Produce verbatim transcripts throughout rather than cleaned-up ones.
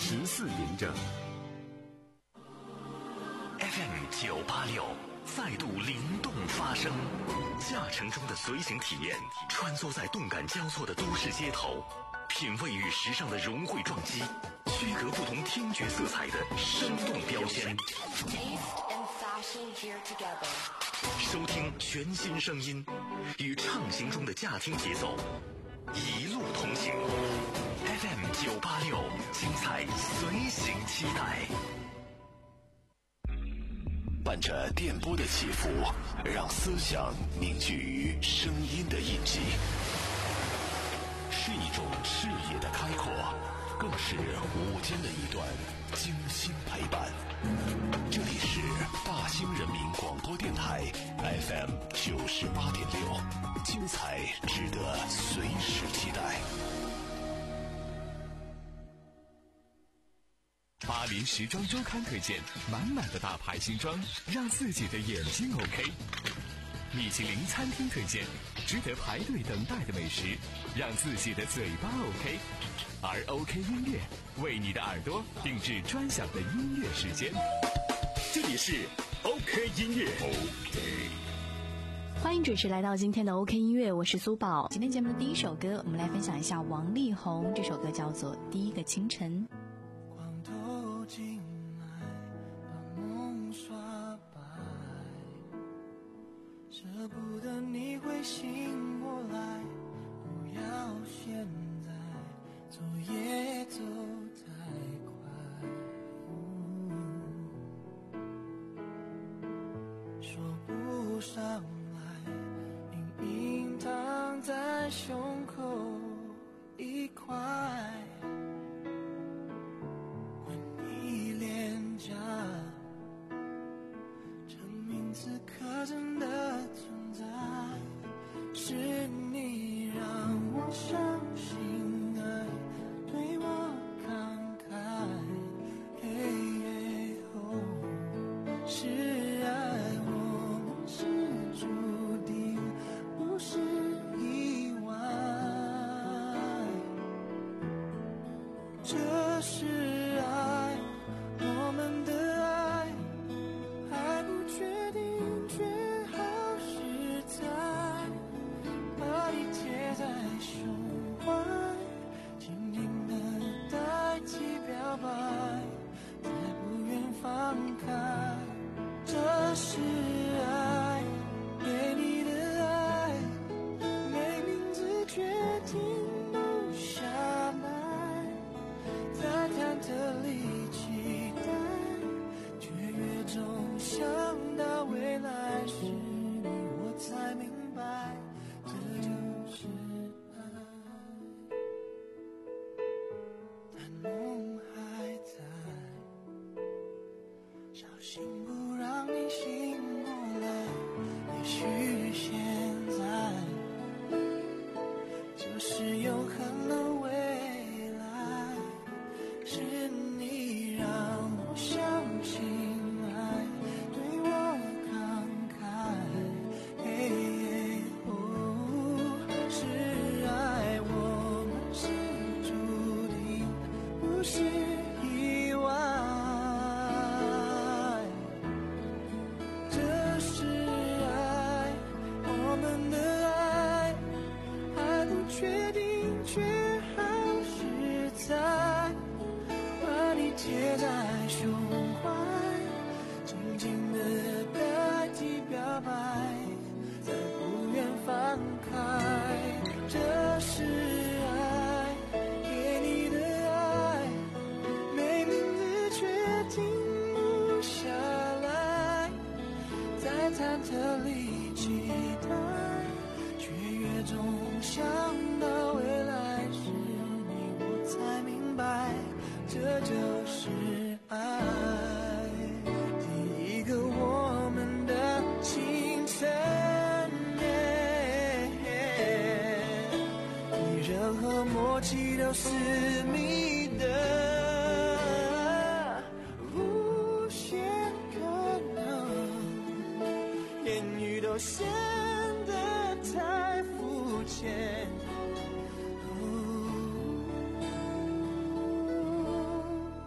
十四嬴政。 F M 九八六再度灵动发声，驾乘中的随行体验，穿梭在动感交错的都市街头，品味与时尚的融汇撞击，区隔不同听觉色彩的生动标签。收听全新声音，与畅行中的驾听节奏，一路同行。F M 九八六，精彩随行期待。 伴着电波的起伏，让思想凝聚于声音的印记，是一种视野的开阔，更是午间的一段精心陪伴。这里是大兴人民广播电台 F M 九十八点六，精彩值得随时期待。 巴黎时装周刊推荐满满的大牌新装，让自己的眼睛 OK。米其林餐厅推荐值得排队等待的美食，让自己的嘴巴 OK。而 OK 音乐为你的耳朵定制专享的音乐时间。这里是 OK 音乐 OK。 欢迎准时来到今天的 OK 音乐，我是苏宝。今天节目的第一首歌，我们来分享一下王力宏，这首歌叫做《第一个清晨》。 进来把梦刷白，舍不得你会醒过来，不要现在走也走太快、嗯、说不上来，隐隐躺在胸口一块，证明此刻真的存在，是你让我相信爱对我慷慨，嘿嘿哦，是爱我们是注定，不是意外，这是爱，我们的爱还不确定，却好实在，把你贴在胸怀，紧紧的代替表白，再不愿放开，这是爱，给你的爱，没名字却停不下来，在忐忑里期待，却越总想到未来是你，我才明白，这就是爱，但梦还在，小心不让你醒过来，也许现在就是永恒的未来，是你让我相信爱对我慷慨，嘿嘿哦，是爱，我们是注定，不是意外，这是爱，我们的爱还不确定，却好实在，把你贴在胸怀，紧紧的代替表白，再不愿放开，这是爱，给你的爱，没名字却停不下来，在忐忑里期待，却越总想到未来是你，我才明白，这就是爱。第一个我们的清晨，你任何默契都私密的，无限可能，言语都显得太肤浅。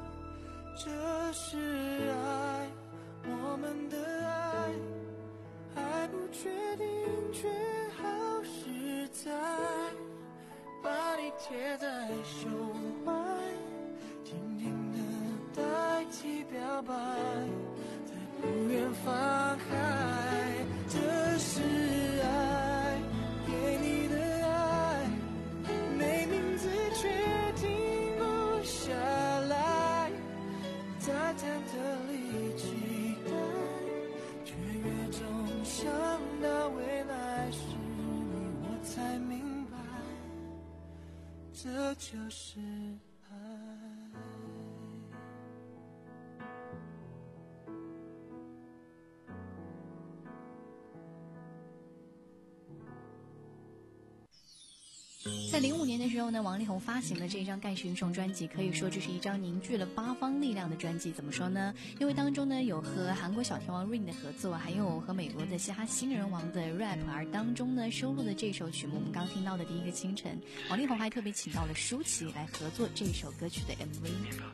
摇摆在不远方海，这是爱，给你的爱，没名字却停不下来，在忐忑里期待，却越总想到未来是你，我才明白，这就是爱。 在零五年的时候呢，王力宏发行了这张《盖世英雄》专辑，可以说这是一张凝聚了八方力量的专辑。怎么说呢？因为当中呢有和韩国小天王 Rain 的合作，还有和美国的嘻哈新人王的 rap， 而当中呢收录的这首曲目，我们刚听到的《第一个清晨》，王力宏还特别请到了舒淇来合作这首歌曲的 M V。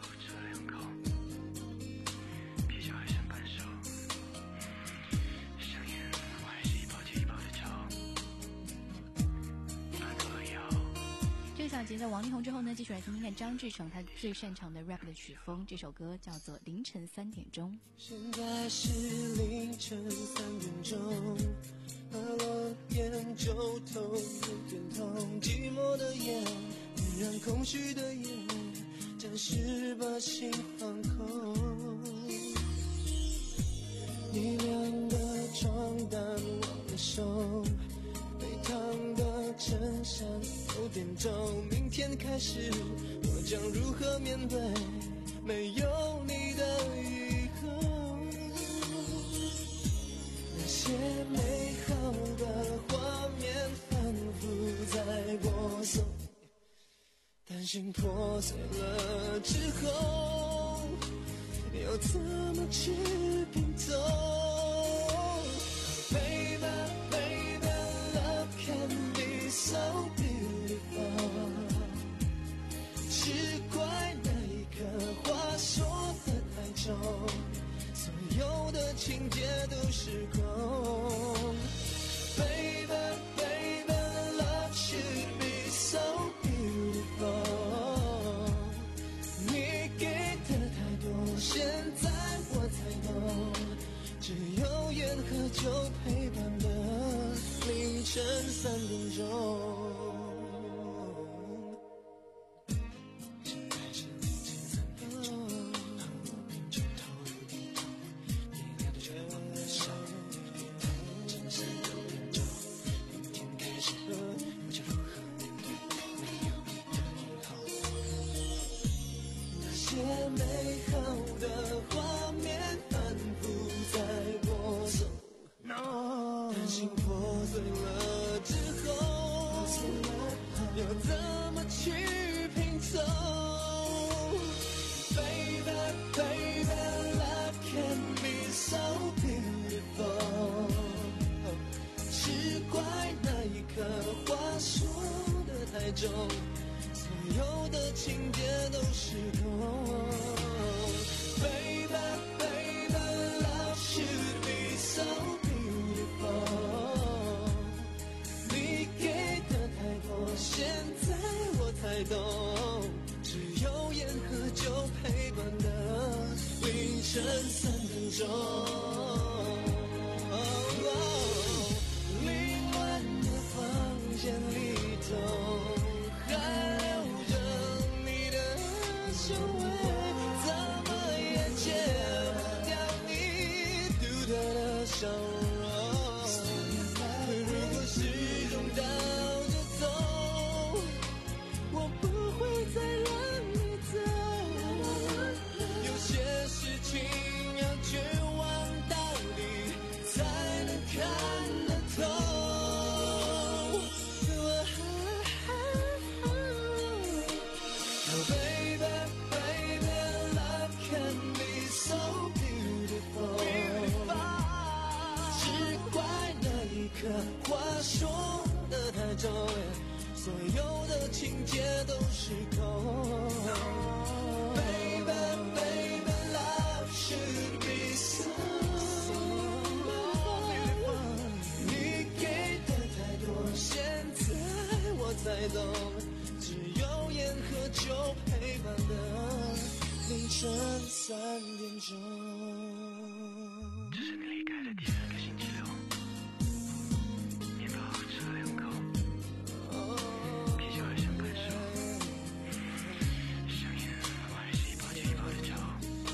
这个小节在王力宏之后呢，继续来听听看张志成他最擅长的 rap 的曲风，这首歌叫做《凌晨三点钟》。 现在是凌晨三点钟，喝了烟就头有点痛，寂寞的夜点燃空虚的夜，暂时把心放空。你晾的床单忘了收，被烫的衬衫有点皱，明天开始我将如何面对没有你的以后？那些美好的画面反复在播送，担心破碎了之后要怎么去拼凑？ Baby, baby, love can be so beautiful， 只怪那一刻话说得太重，所有的情节都失控。Baby, baby, love should be so beautiful， 你给的太多，现在我才懂，只有烟和酒陪伴的凌晨三点钟。现在是凌晨三点钟，当我并肩头有点痛，你亮的全忘了笑，凌晨三点钟，明天开始我将如何面对没有你的以后？那些美好的画面反复在播送， no， 担心破碎了之后要怎么去拼凑？ Baby, baby, love can be so beautiful， 只怪那一刻话说得太重，所有的情节都失控。 Baby, baby, love should be so beautiful， 你给的太多，现在我才懂，只有烟和酒陪伴的凌晨三点钟。凌乱的房间里头，还留着你的香味，怎么也戒不掉你独特的笑容。如果时钟倒着走，我不会再让你走。有些事情要绝望到底才能看得透。Oh, baby, baby, 晨三点钟。 这是你离开的第三个星期六，面包吃了两口，啤酒还剩半手，香烟我还是一包接一包的抽。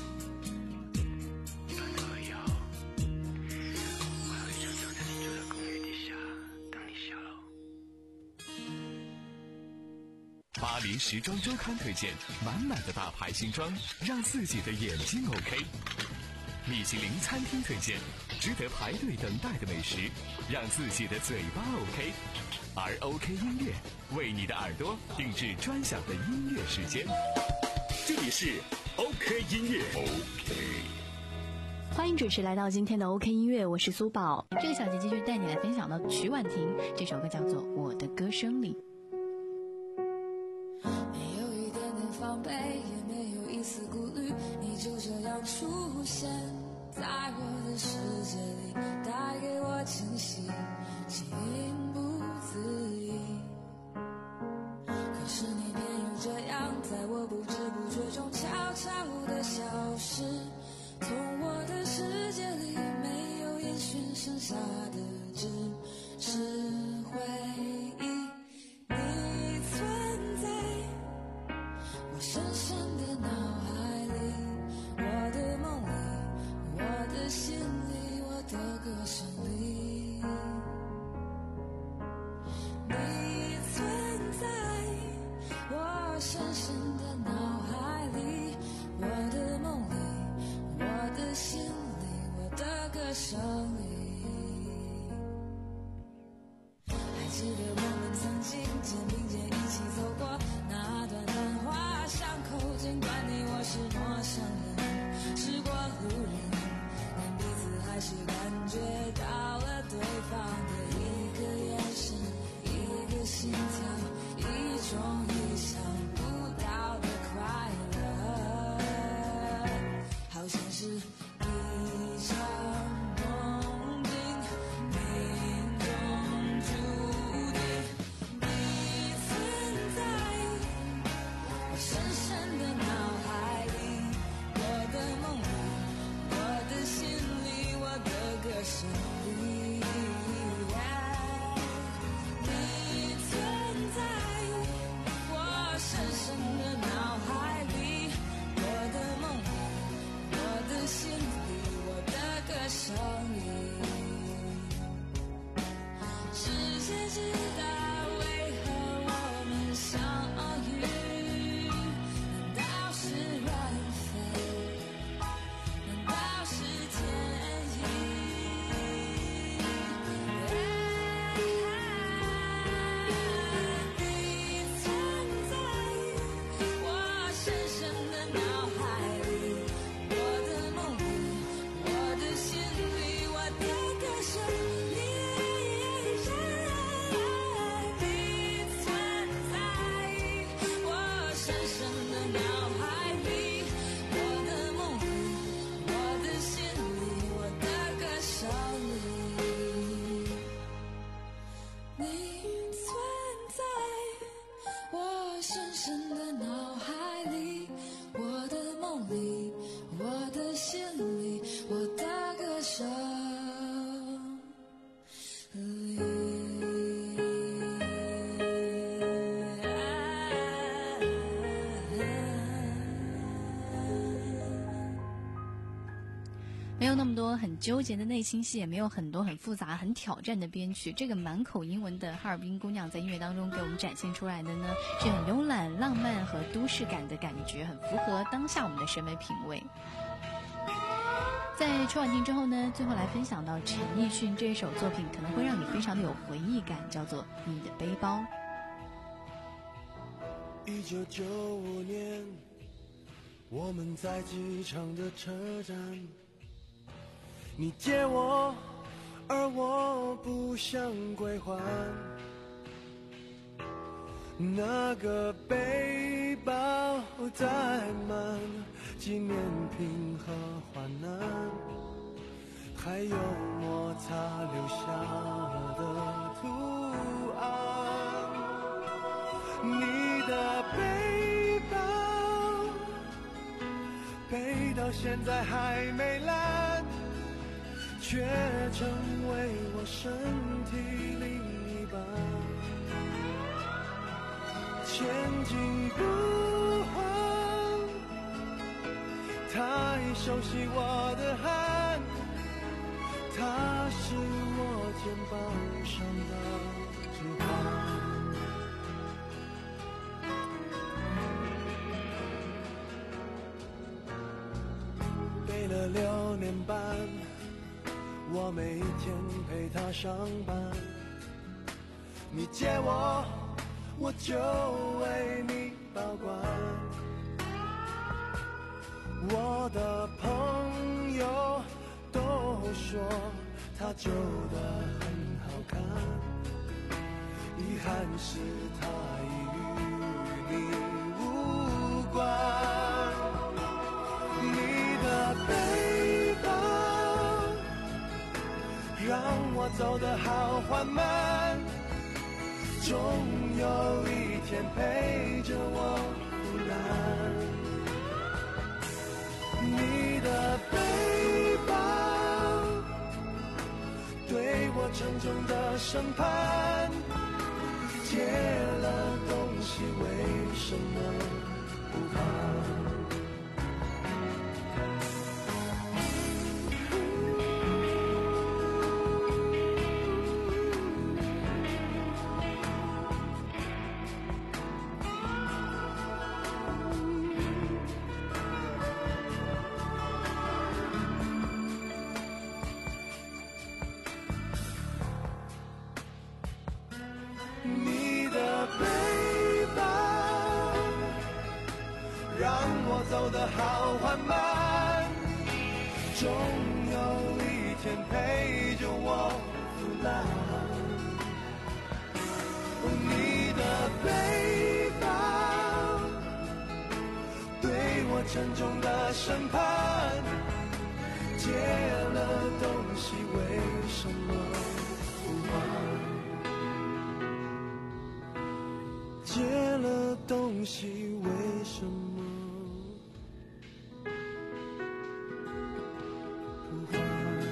一半头了以后，我还会常常在你住的公寓底下等你下楼。 巴黎时装周刊推荐满满的大牌新装，让自己的眼睛 OK。米其林餐厅推荐值得排队等待的美食，让自己的嘴巴 OK。而 OK 音乐为你的耳朵定制专享的音乐时间。这里是 OK 音乐 OK。 欢迎准时来到今天的 OK 音乐，我是苏宝。这个小节继续带你来分享到曲婉婷，这首歌叫做《我的歌声里》。 没有一点点防备，也没有一丝顾虑，你就这样出现在我的世界里，带给我惊喜，情不自已。可是你偏又这样，在我不知不觉中悄悄地消失，从我的世界里没有音讯，剩下的只是回忆。你存在我深深的脑海里，我的梦里，我的心里，我的歌声里。你存在我深深的脑海里，我的梦里，我的心里，我的歌声里。还记得我们曾经肩并肩一起走过那段繁华巷口，尽管你我是陌生人，是过路人，但彼此还是感觉到了对方的一个眼神，一个心跳，一种意想不到的快乐，好像是一场梦境，命中注定。你存在我深深的脑海里，我的梦里，我的心里，我的歌声里。你存在我深深的脑海里，我的梦里，我的心里，我的歌声里。世界知道为何我们相遇，难道是缘分？难道是天意？你存在我深深的脑海里，我的梦里，我的心里，我的歌声里。你存在我深深的脑海里，我的梦里，我的心里，我的歌声里。你存在我深深的脑海里，我的梦里，我的心里，我的歌声里。 没有那么多很纠结的内心戏，也没有很多很复杂很挑战的编曲，这个满口英文的哈尔滨姑娘在音乐当中给我们展现出来的呢，是很慵懒浪漫和都市感的感觉，很符合当下我们的审美品味。在曲婉婷之后呢，最后来分享到陈奕迅这一首作品，可能会让你非常的有回忆感，叫做《你的背包》。 一九九五年，我们在机场的车站，你借我，而我不想归还。那个背包载满纪念品和患难，还有摩擦留下的图案。你的背包背到现在还没烂，却成为我身体另一半。前进不慌，他已熟悉我的汗，他是我肩膀上的指环。背了六年半，我每天陪他上班。你借我，我就为你保管。我的朋友都说他旧的很好看，遗憾是他已与你无关。你的背包让我走得好缓慢，终有一天陪着我腐烂。你的背包对我沉重的审判，借了东西为什么不还？你的背包让我走得好缓慢，终有一天陪着我腐烂。你的背包对我沉重的审判，借了东西为什么不还？借了东西为什么不还？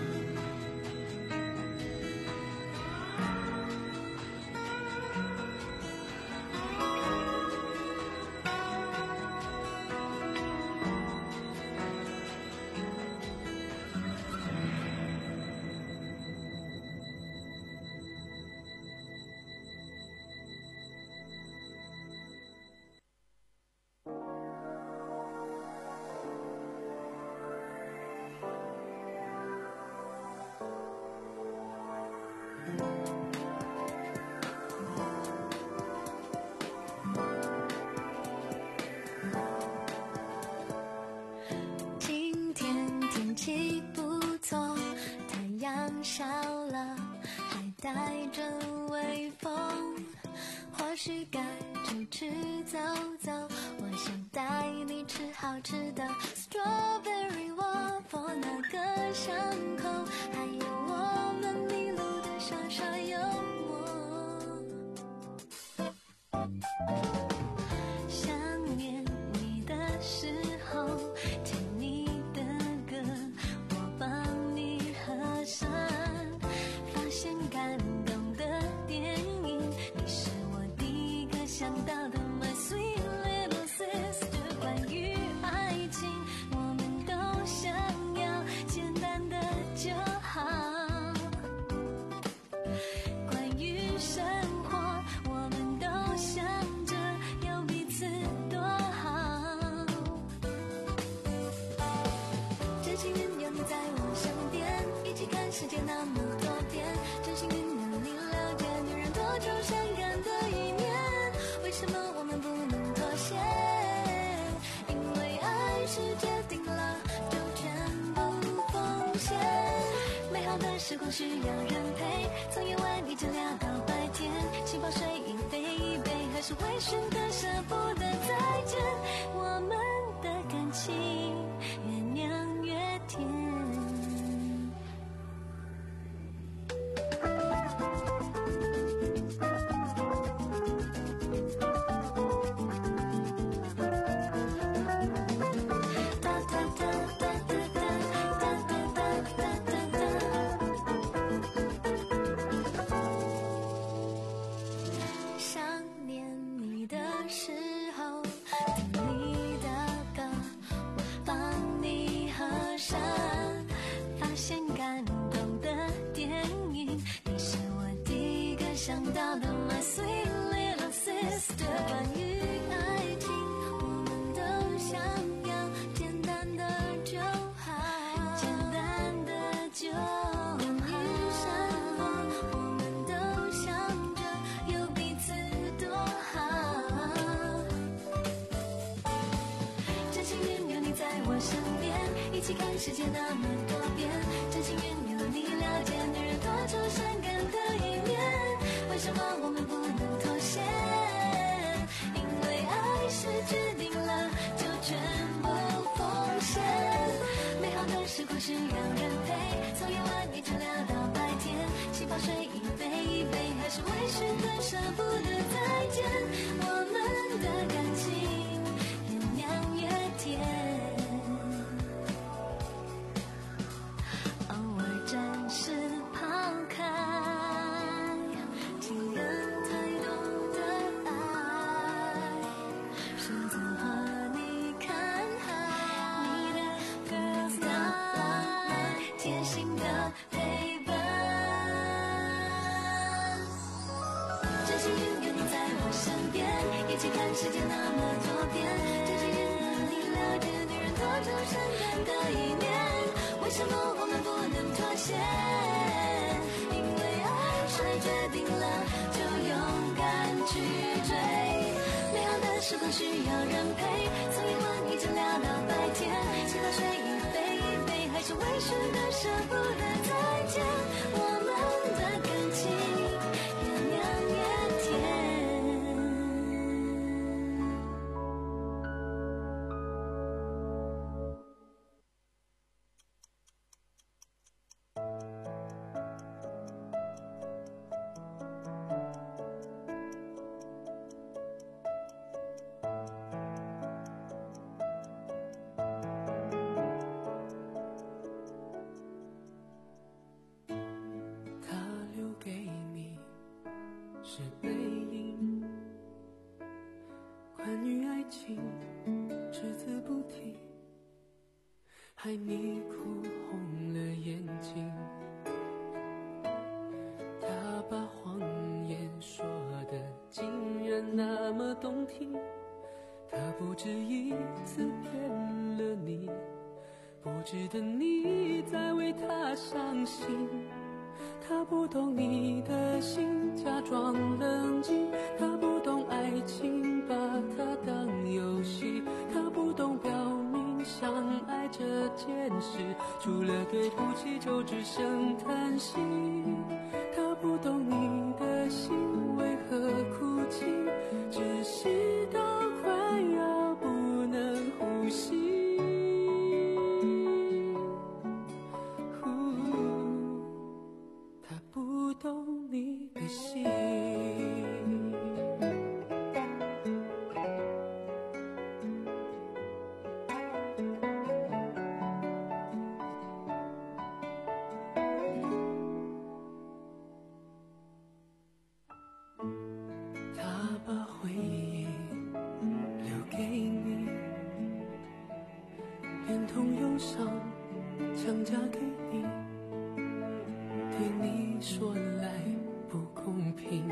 今天天气不错，太阳笑了，还带着微风，或许该出去走走。我想带你吃好吃的 strawberry waffle， 那个巷口，还有我们迷路的傻傻幽默。想念你的时候，听你的歌，我帮你和声，发现感动的电影，你是我第一个想到的 My sweet little sister。 关于爱情，我们都想要简单的就好，关于生活，我们都想着有彼此多好。真心愿有你在我身边，一起看世界那么多变。真心愿有你了解女人多愁善感的一面。为什么我们不能妥协？因为爱是决定了就全部奉献。美好的时光需要人陪，从夜晚一直聊到白天。气泡水一杯一杯，还是会选择舍不得再见。我们的感情越酿越甜。哒哒哒身边，一起看世界那么多变，真心愿有你了解女人多愁善感的一面，为什么我们不能妥协？因为爱是决定了就全部奉献，美好的时光需要人陪，从夜晚一直聊到白天，气泡水一杯一杯，还是微醺的舍不得再见，我们的感情越酿越甜。偶尔暂时抛开情人太多的爱，选择和你看海，你的 Girls Night， 贴心的陪伴，真心愿有你在我身边，一起看世界那么多变，真心愿有你了解女人多愁善感的一面，为什么我们不能妥协？因为爱是决定了就勇敢去追，美好的时光需要人陪，从夜晚一直聊到白天，气泡水一杯一杯，还是微醺的舍不得再见，我们的感情越酿越甜。 他留给你是背影，关于爱情只字不提，害你哭红了眼睛。他把谎言说得竟然那么动听，他不止一次骗了你，不值得你再为他伤心。他不懂你的心，假装冷静，他不懂爱情，把它当游戏，他不懂表明相爱这件事，除了对不起就只剩叹息。他不懂你的心为何哭泣，窒息到快要不能呼吸。他不懂你的心。他把回忆留给你，连同忧伤强加给你，对你说来不公平。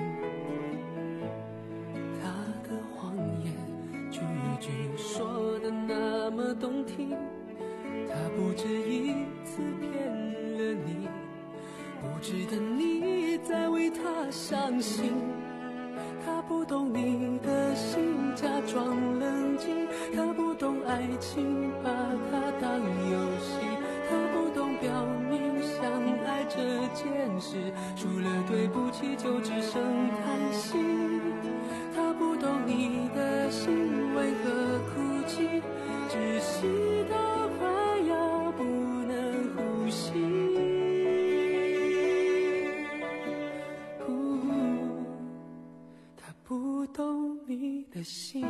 他的谎言句句说的那么动听，他不止一次骗了你，不值得你再为他伤心。他不懂你的心，假装冷静，他不懂爱情，把它当游戏，他不懂表明相爱这件事，除了对不起就只剩叹息。他不懂你的心为何哭泣，窒息到快要不能呼吸。他不懂你的心。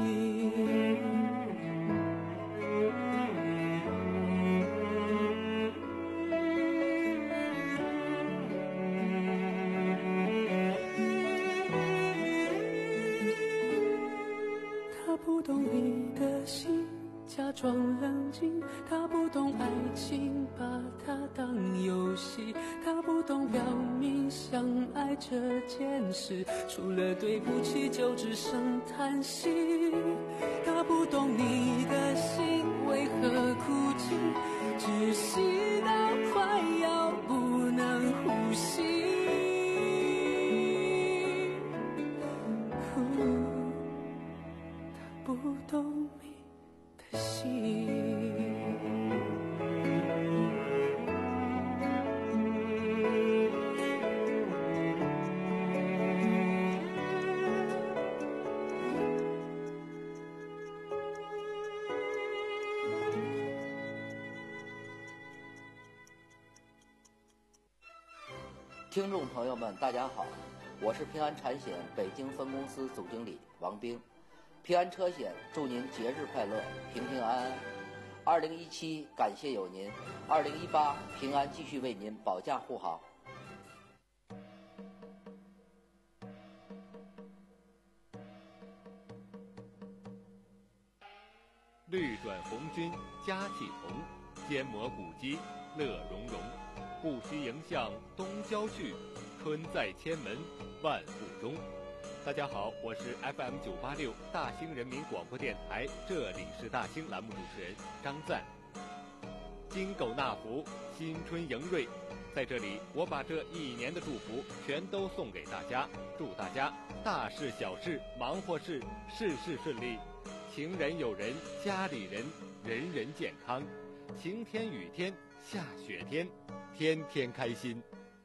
他不懂你的心，假装冷静，他不懂爱情，把它当游戏，他不懂表明相爱这件事，除了对不起就只剩叹息。他不懂你的心为何哭泣，窒息到快要不能呼吸。他不懂你的心。 听众朋友们，大家好，我是平安产险北京分公司总经理王兵。平安车险祝您节日快乐，平平安安。二零一七感谢有您，二零一八平安继续为您保驾护航。 绿转红军佳气同，坚磨古肌乐融融。不须迎向东郊去，春在千门万户中。大家好，我是 F M 九八六大兴人民广播电台，这里是大兴栏目主持人张赞。金狗纳福，新春迎瑞，在这里我把这一年的祝福全都送给大家，祝大家大事小事忙活事事事顺利，情人友人家里人人人健康，晴天雨天下雪天天天开心。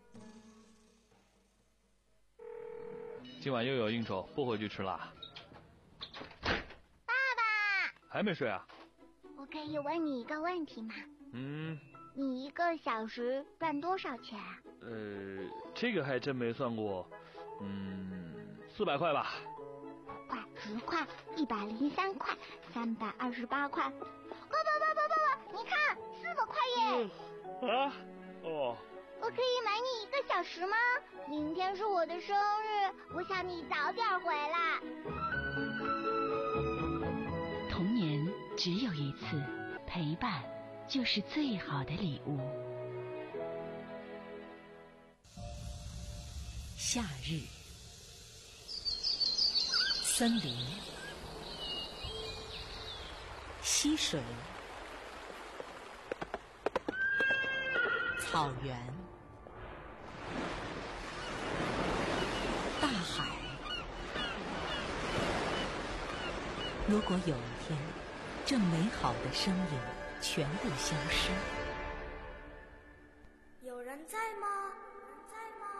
今晚又有应酬，不回去吃啦。 爸爸， 还没睡啊？ 我可以问你一个问题吗？ 嗯。 你一个小时赚多少钱啊？ 呃，这个还真没算过。嗯，四百块吧。 五块、十块、一百零三块、三百二十八块。爸爸，爸爸，爸爸，你看，四百块耶！ 嗯、啊？哦。 我可以买你一个小时吗？明天是我的生日，我想你早点回来。 童年只有一次，陪伴就是最好的礼物。夏日，森林，溪水，草原，大海。如果有一天，这美好的声音全部消失， 有人在吗？在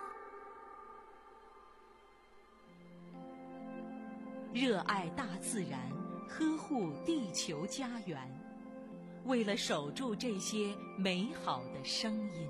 吗？ 热爱大自然，呵护地球家园，为了守住这些美好的声音。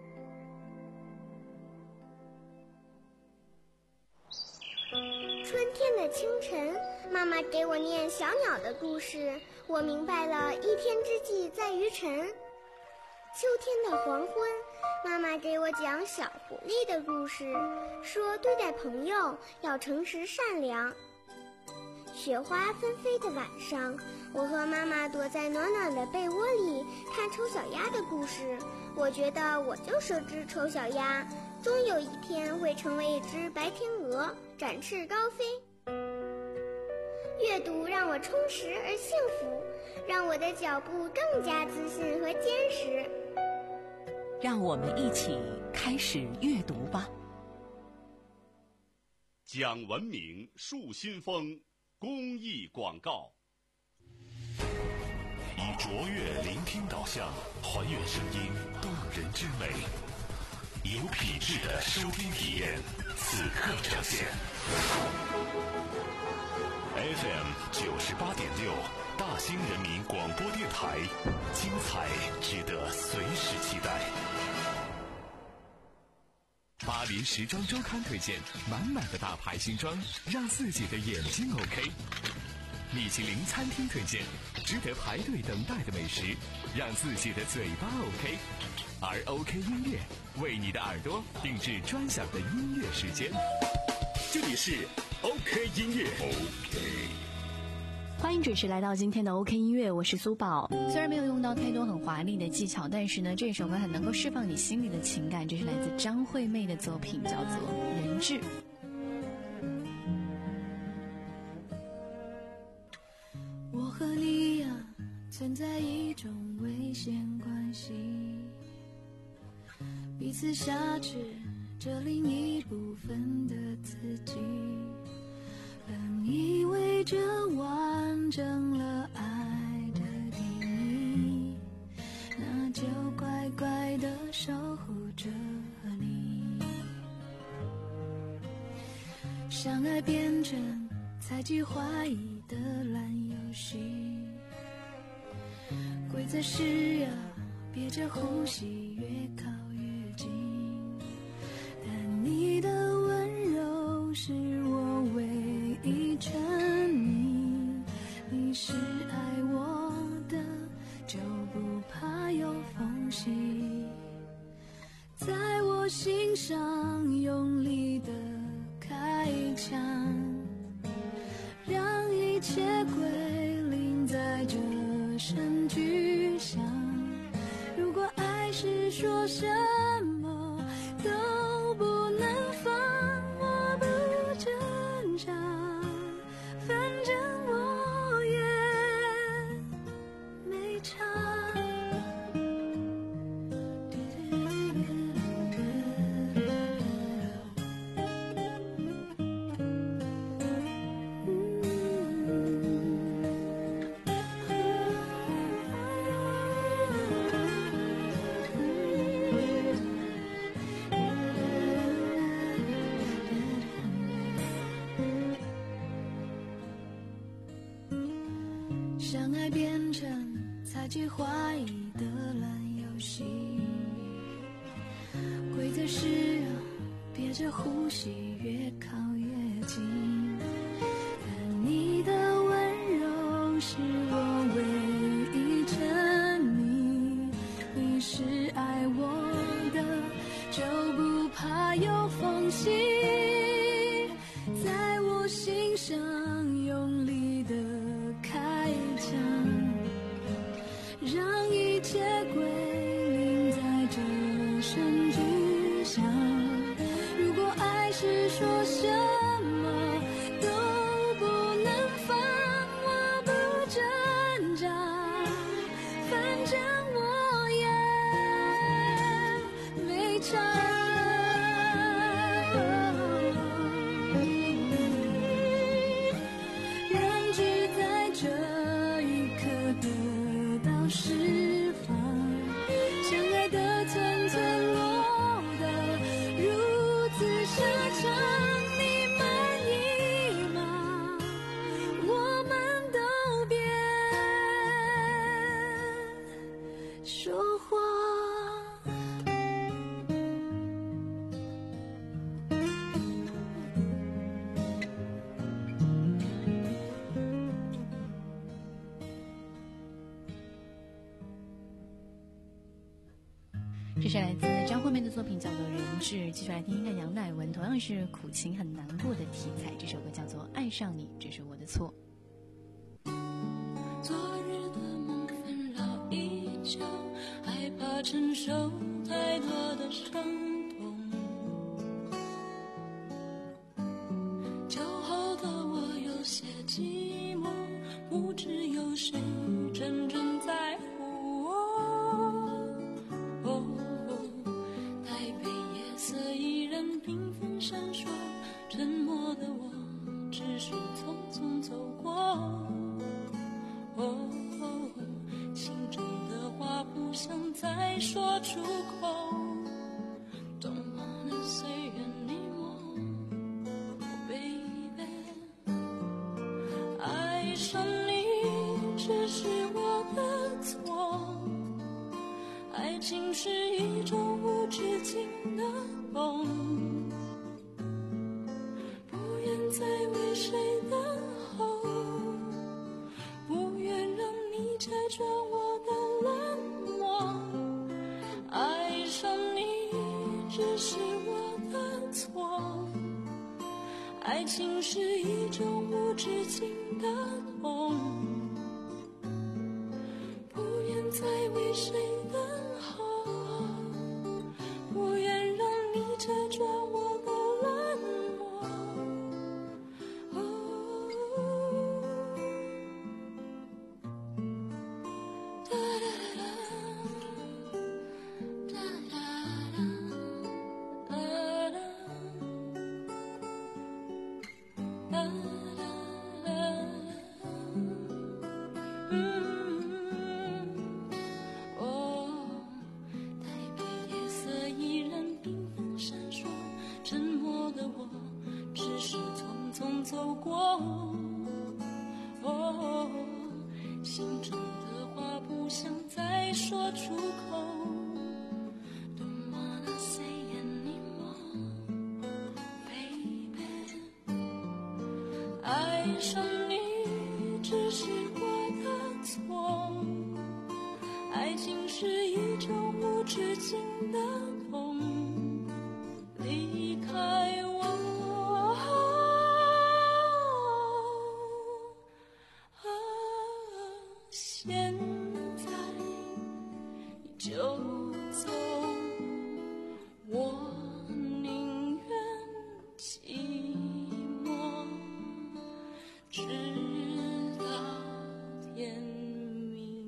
春天的清晨，妈妈给我念小鸟的故事，我明白了一天之计在于晨。秋天的黄昏，妈妈给我讲小狐狸的故事，说对待朋友要诚实善良。雪花纷飞的晚上，我和妈妈躲在暖暖的被窝里看丑小鸭的故事，我觉得我就是只丑小鸭，终有一天会成为一只白天鹅，展翅高飞。阅读让我充实而幸福，让我的脚步更加自信和坚实。 让我们一起开始阅读吧。 讲文明树新风公益广告，以卓越聆听导向，还原声音动人之美，有品质的收听体验，此刻呈现。F M 九十八点六，大兴人民广播电台，精彩值得随时期待。 巴黎时装周刊推荐满满的大牌新装，让自己的眼睛 OK。米其林餐厅推荐值得排队等待的美食，让自己的嘴巴 OK。而 OK 音乐为你的耳朵定制专享的音乐时间。这里是 OK 音乐 OK。 欢迎准时来到今天的 OK 音乐，我是苏宝。虽然没有用到太多很华丽的技巧，但是呢，这首歌很能够释放你心里的情感。这是来自张惠妹的作品，叫做《人质》。 我和你呀、啊，存在一种危险关系，彼此挟持着另一部分的自己。本以为这完整了爱的定义，那就乖乖地守护着你。相爱变成猜忌怀疑的烂游戏，规则是啊，憋着呼吸越靠越近，但去想，如果爱是说什么都不能放，我不挣扎，反正我也没差。相爱变成猜忌怀疑的烂游戏，规则是憋着呼吸越靠越近，但你的温柔是我唯一证明，你是爱我的，就不怕有缝隙，在我心上用力的开枪，让一切归零在这声巨响。如果爱是说什么都不能放，我不挣扎，反正我也没差。让只在这一刻得到释放，相爱的寸寸落得如此奢长，你满意吗？我们都别说谎。 这是来自张惠妹的作品，叫做《人质》。继续来听听看杨乃文，同样是苦情很难过的题材，这首歌叫做《爱上你只是我的错》。 昨日的梦纷扰依旧，害怕承受太多的伤痛，骄傲的我有些寂寞，不知有谁真正在乎我。哦，台北夜色依然缤纷闪烁，沉默的我只是匆匆走过。哦，心中的话不想再说出口 Don't wanna say anymore baby 爱上你只是我的错，爱情是一种无止境的梦，不愿再为谁等候，不愿让你拆穿我的冷漠，爱上你只是我的错，爱情是一种无止境的痛，不愿再为谁等候，不愿让你拆穿我的冷漠。走过，哦，心中的话不想再说出口 Don't wanna say anymore baby 爱上你只是我的错，爱情是一种无止境的痛，离开我现在就走，我宁愿寂寞，直到天明。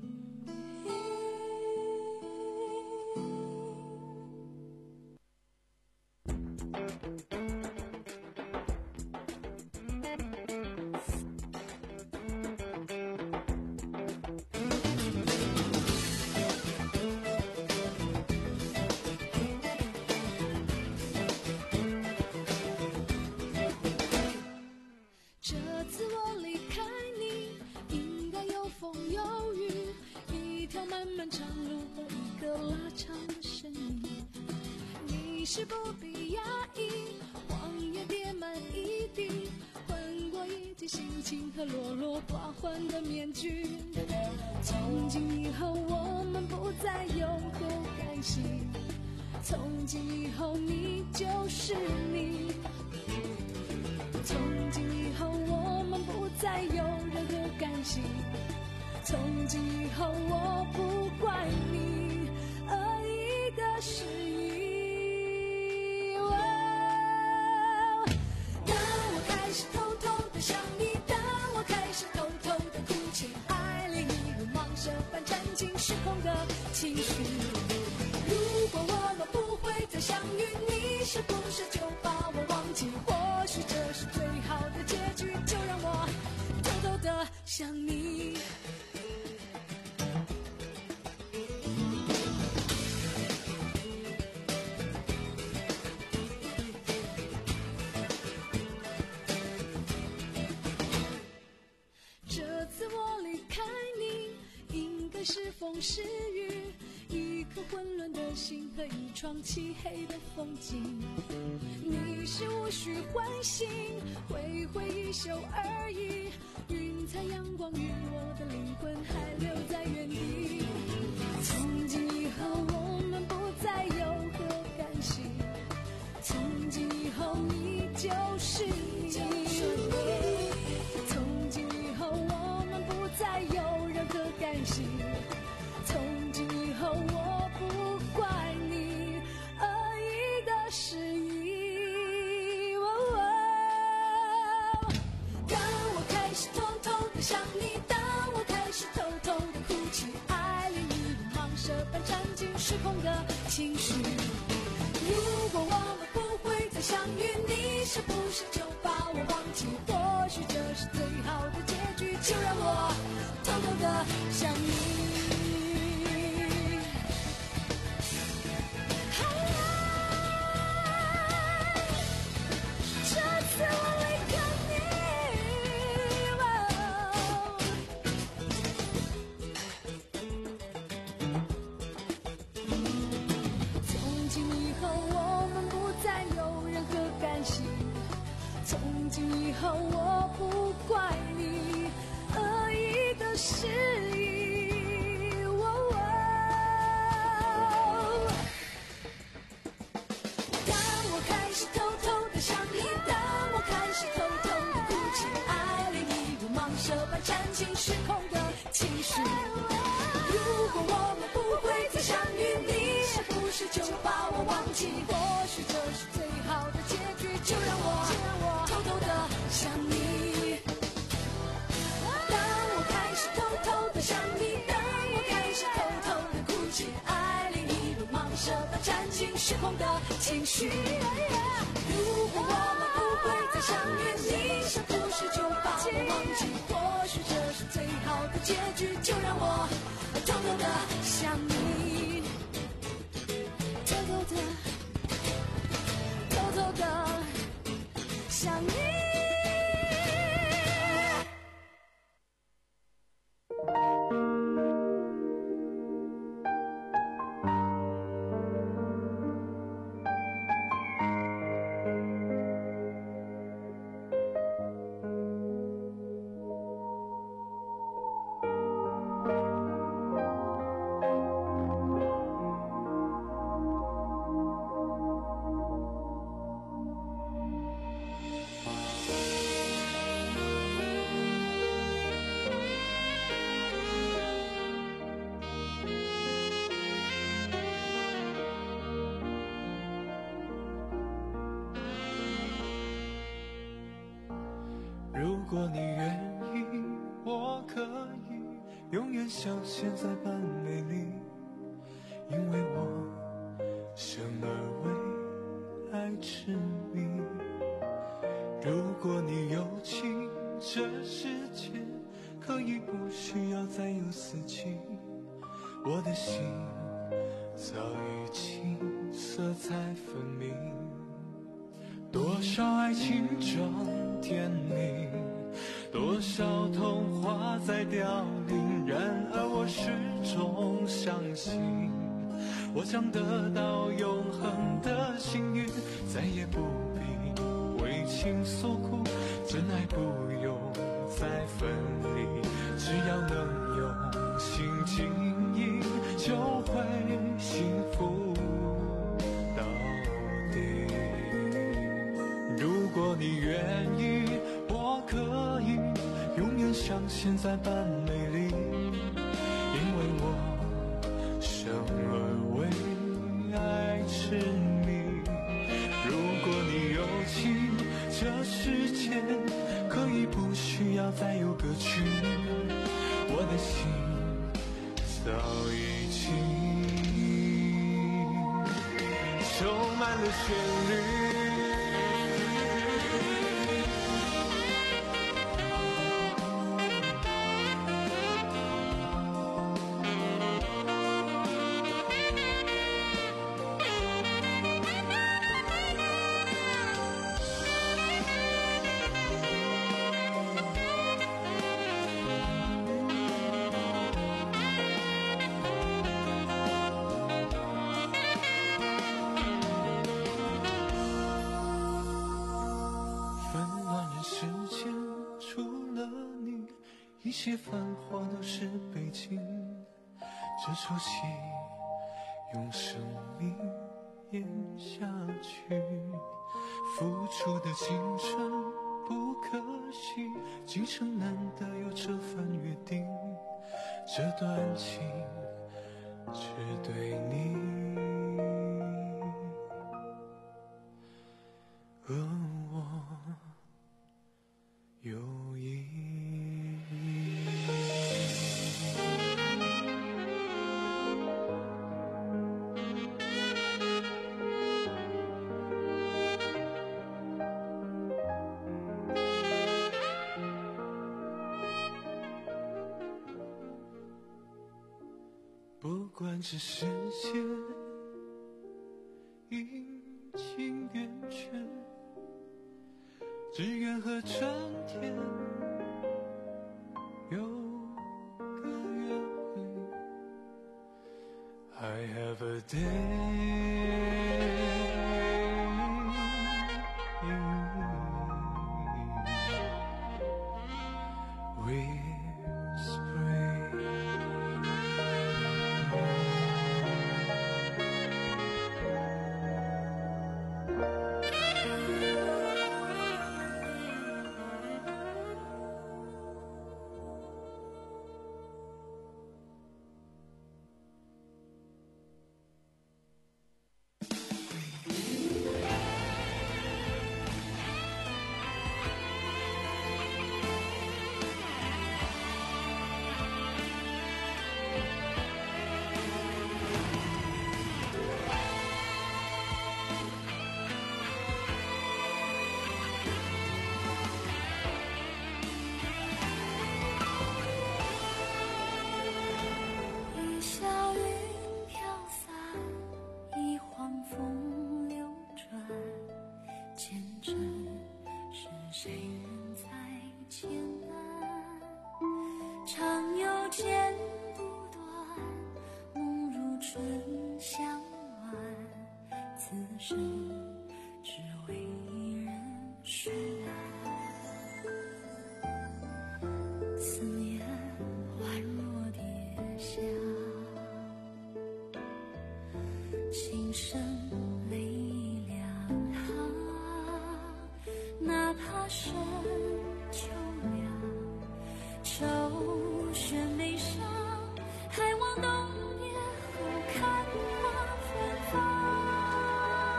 这次我离开你，应该有风有雨，一条漫漫长路和一个拉长的身影。你是不必压抑，谎言叠满一地，换过一地心情和落落挂环的面具。从今以后我们不再有后感情，从今以后你就是你。从今以后我们不再有任何感情，从今以后我不怪你恶意的示意、哦、当我开始偷偷的想你，当我开始偷偷的哭泣，爱里一如蟒蛇般缠进失控的情绪。如果我们不会再相遇，你是不是就把我忘记？或许这是最好的结局，就让我偷偷的想你。这次我离开你，应该是风是雨，一颗混乱的心和一窗漆黑的风景。你是无需唤醒，挥挥衣袖而已，云彩阳光与我的灵魂还留在原地。从今以后我们不再有何干系，从今以后你就是你，从今以后我们不再有任何干系，从今以后我不怪你恶意的示意、哦哦、当我开始偷偷的想你，当我开始偷偷的哭泣，爱里一如蟒蛇般缠进失控的情绪。如果我们不会再相遇，你是不是就把我忘记？或许这是最好的结局，就让我偷偷的想你。这次我离开你、哦、从今以后我们不再有任何干系，从今以后我不怪你恶意的示意、哦哦、当我开始偷偷的想你，当我开始偷偷的哭泣，爱里一如蟒蛇般缠进失控的情绪。如果我们不会再相遇，你是不是就把我忘记？或许这是最好的结局，就让我偷偷的想你。当我开始偷偷的想你，当我开始偷偷的哭泣，爱里一如蟒蛇般缠进失控的情绪。如果我们不会再相遇，你是不是就把我忘记？或许这是最好的结局，就让我偷偷的想你，偷偷的偷偷的想你。 果你愿意，我可以永远像现在般美丽，因为我生而为爱痴迷。如果你有情，这世界可以不需要再有四季，我的心早已经色彩分明。多少爱情装甜蜜，多少童话在凋零，然而我始终相信，我将得到永恒的幸运，再也不必为情所苦，真爱不用再分离，只要能用心经营，就会幸福到底。如果你愿意，我可以永远像现在般美丽，因为我生而为爱痴迷。如果你有情，这世界可以不需要再有歌曲，我的心早已经充满了旋律。一切繁华都是背景，这出戏用生命演下去，付出的青春不可惜，今生难得有这份约定，这段情只对你和我有意义。不管这世界已经远去，只愿和春天有个约会。 I have a day with spring.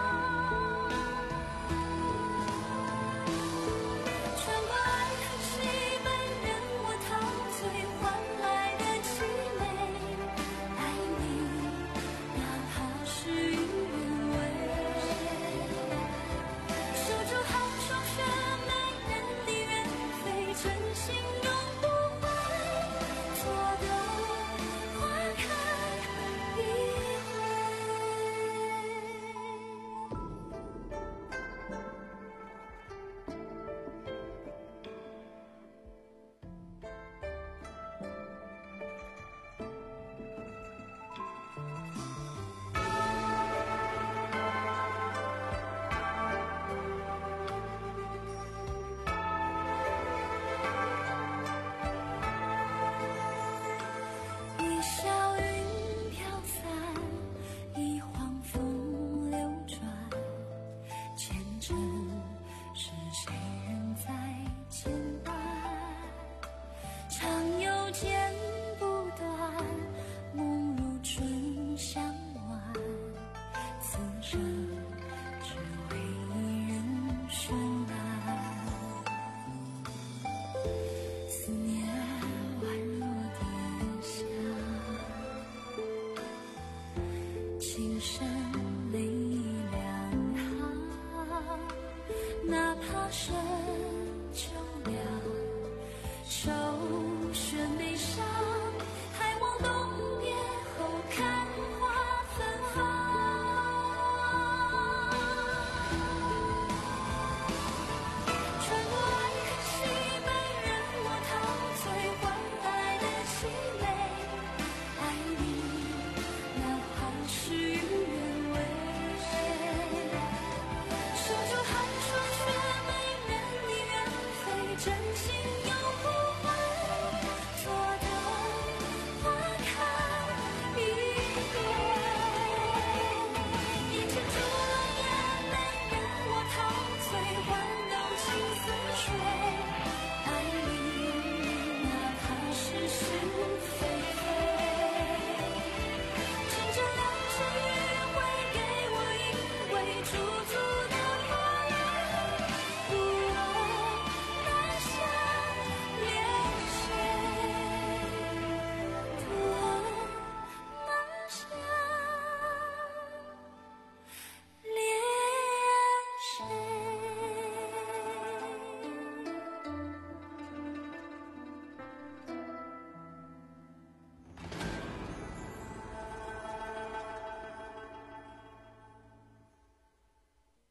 Thank you.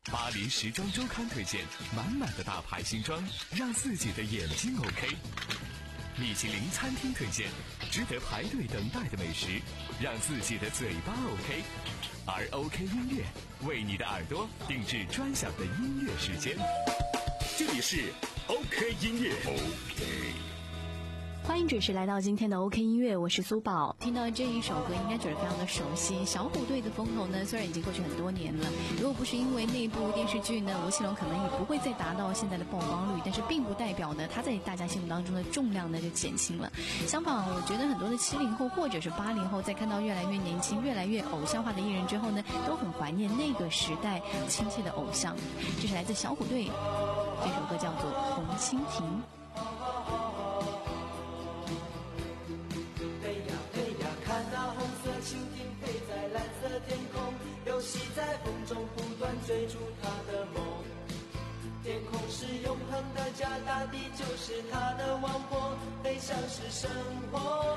巴黎时装周刊推荐满满的大牌新装，让自己的眼睛 OK。米其林餐厅推荐值得排队等待的美食，让自己的嘴巴 OK。而 OK 音乐为你的耳朵定制专享的音乐时间。这里是 OK 音乐 OK。 欢迎准时来到今天的 OK 音乐，我是苏宝。听到这一首歌应该觉得非常的熟悉。小虎队的风头呢，虽然已经过去很多年了，如果不是因为那部电视剧呢，吴奇隆可能也不会再达到现在的曝光率，但是并不代表呢他在大家心目当中的重量呢就减轻了。相反，我觉得很多的七零后或者是八零后在看到越来越年轻越来越偶像化的艺人之后呢，都很怀念那个时代亲切的偶像。这是来自小虎队，这首歌叫做《红蜻蜓》。 蜻蜓飞在蓝色天空，游戏在风中不断追逐它的梦。天空是永恒的家，大地就是它的王国，飞翔是生活。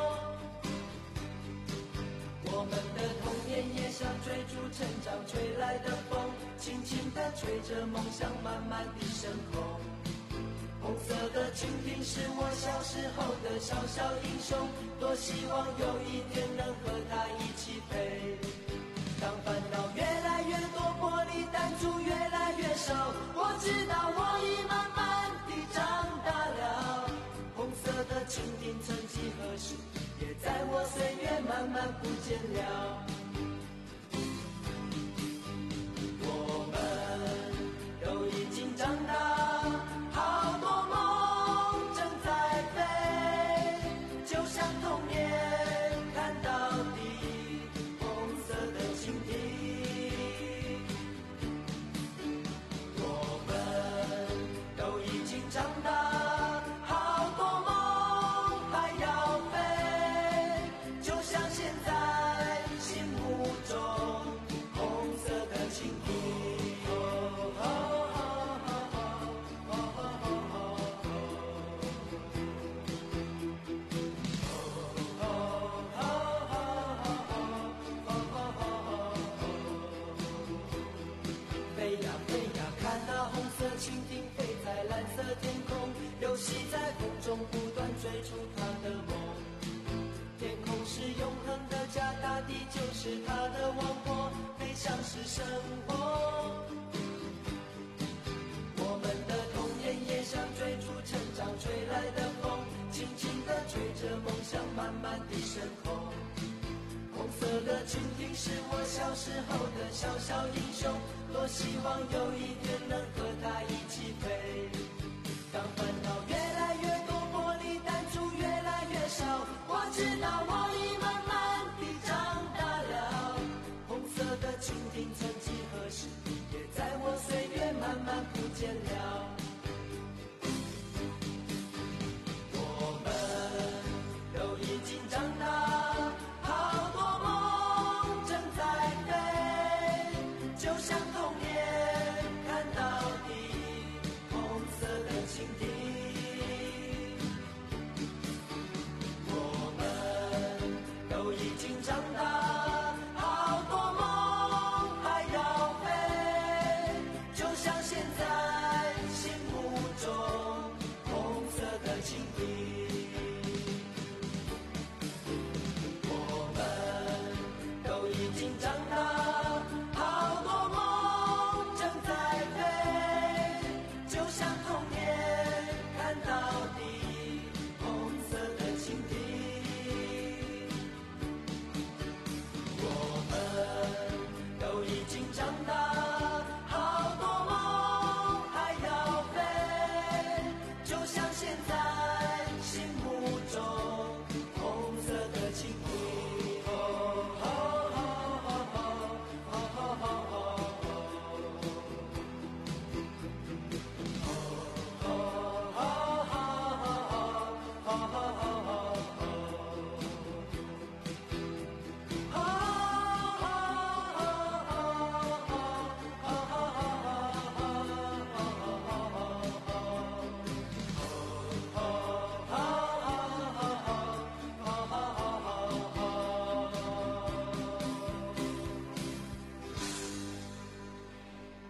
我们的童年也像追逐成长吹来的风，轻轻地吹着梦想慢慢地升空。红色的蜻蜓是我小时候的小小英雄，多希望有一天能和它一起飞。当烦恼越来越多，玻璃弹珠越来越少，我知道我已慢慢地长大了。红色的蜻蜓曾几何时，也在我岁月慢慢不见了。我们都已经长大，蜻蜓飞在蓝色天空，游戏在风中不断追逐它的梦。天空是永恒的家，大地就是它的王国，飞翔是生活。我们的童年也像追逐成长吹来的风，轻轻地吹着梦想慢慢地升空。红色的蜻蜓是我小时候的小小英雄，多希望有一天能和它一起飞。当烦恼越来越多，玻璃弹珠越来越少，我知道我已慢慢地长大了。红色的蜻蜓曾几何时，也在我岁月慢慢不见了。我们都已经长大，现在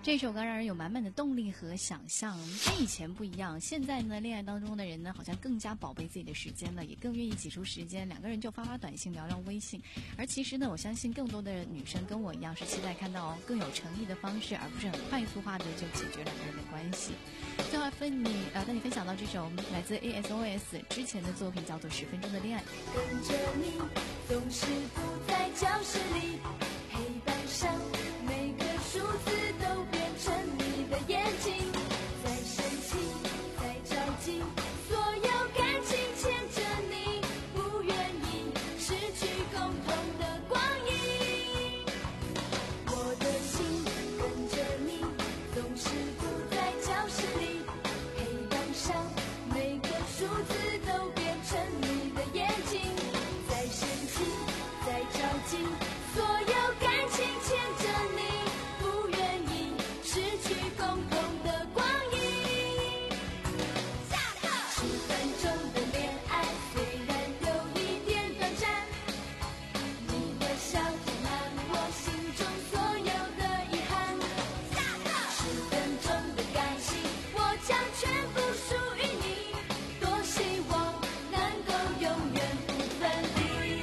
这首歌让人有满满的动力和想象。跟以前不一样，现在呢，恋爱当中的人呢，好像更加宝贝自己的时间了，也更愿意挤出时间，两个人就发发短信，聊聊微信。而其实呢，我相信更多的女生跟我一样，是期待看到更有诚意的方式，而不是很快速化的就解决两个人的关系。最后分你呃，跟你分享到这首来自 A S O S 之前的作品，叫做《十分钟的恋爱》。 跟着你，总是不在教室里，黑板上每个数字都变成你的眼睛，在生气，在着急，所有感情牵着你，不愿意失去共同的光阴。我的心跟着你，总是不在教室里，黑板上每个数字都变成你的眼睛，在生气，在着急，所有感情牵着你，不愿意失去共同的光阴。下课。十分钟的恋爱虽然有一点短暂，你的笑填满我心中所有的遗憾。下课。十分钟的感情，我将全部属于你，多希望能够永远不分离。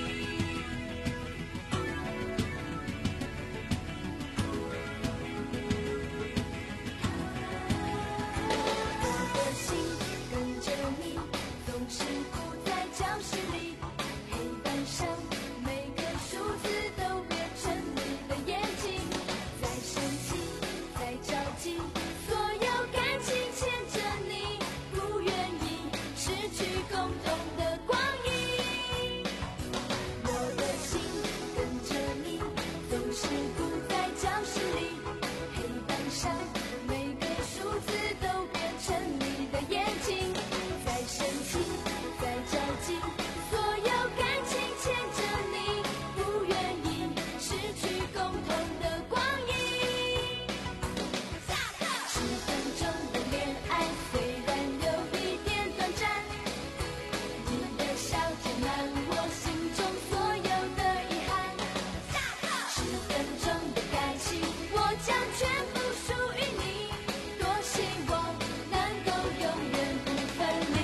我的心跟着你，总是不在教室里，黑板上每个数字都变成你的眼睛，在生气，在着急，所有感情牵着你，不愿意失去共同的光阴。我的心跟着你，总是不在教室里，黑板上每个数字都变成你的眼睛，在生气，在着急，所有感情牵着你，不愿意失去共同的光阴。下课。十分钟的恋爱虽然有一点短暂，你的笑填满我心中所有的遗憾。下课。十分钟的感情，我将全部属于你，多希望能够永远不分离。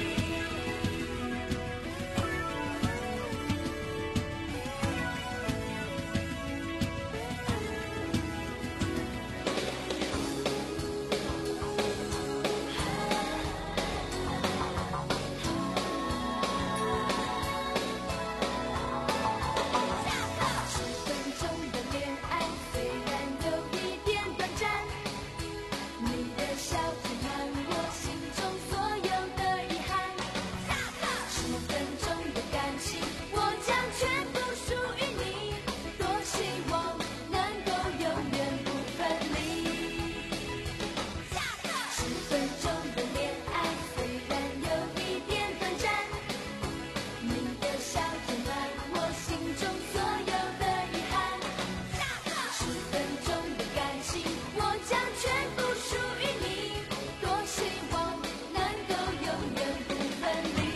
十分钟的恋爱虽然有一点短暂，你的笑填满我心中所有的遗憾。下课。十分钟的感情，我将全部属于你，多希望能够永远不分离。下课。十分钟的恋爱虽然有一点短暂，你的笑填满我心中所有的遗憾。下课。十分钟的感情，我将全部属于你，多希望能够永远不分离。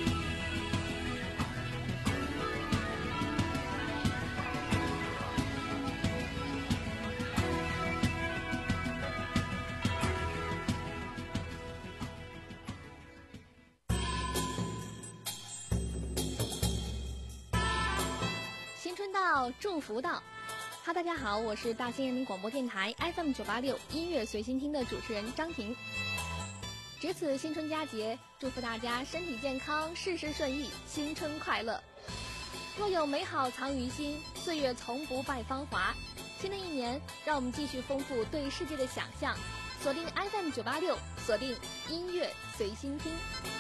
新春到，祝福到。哈，大家好，我是大兴人民广播电台 F M 九八六音乐随心听的主持人张婷。值此新春佳节，祝福大家身体健康，事事顺意，新春快乐。若有美好藏于心，岁月从不败芳华。新的一年，让我们继续丰富对世界的想象，锁定 F M 九八六，锁定音乐随心听。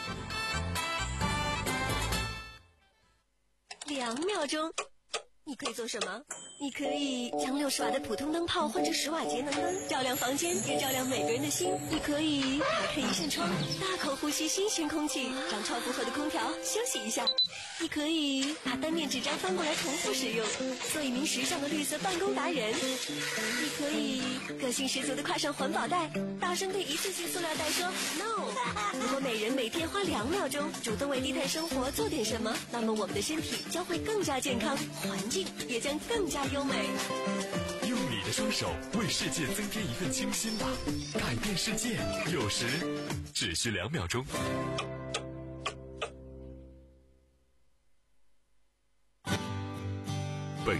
两秒钟，你可以做什么？你可以将六十瓦的普通灯泡换成十瓦节能灯，照亮房间，也照亮每个人的心。你可以打开一扇窗，大口呼吸新鲜空气，让超负荷的空调休息一下。你可以把单面纸张翻过来重复使用，做一名时尚的绿色办公达人。你可以个性十足的挎上环保袋，大声对一次性塑料袋说 no。如果每人每天花两秒钟主动为低碳生活做点什么，那么我们的身体将会更加健康，环境也也将更加优美。 用你的双手为世界增添一份清新吧，改变世界有时只需两秒钟。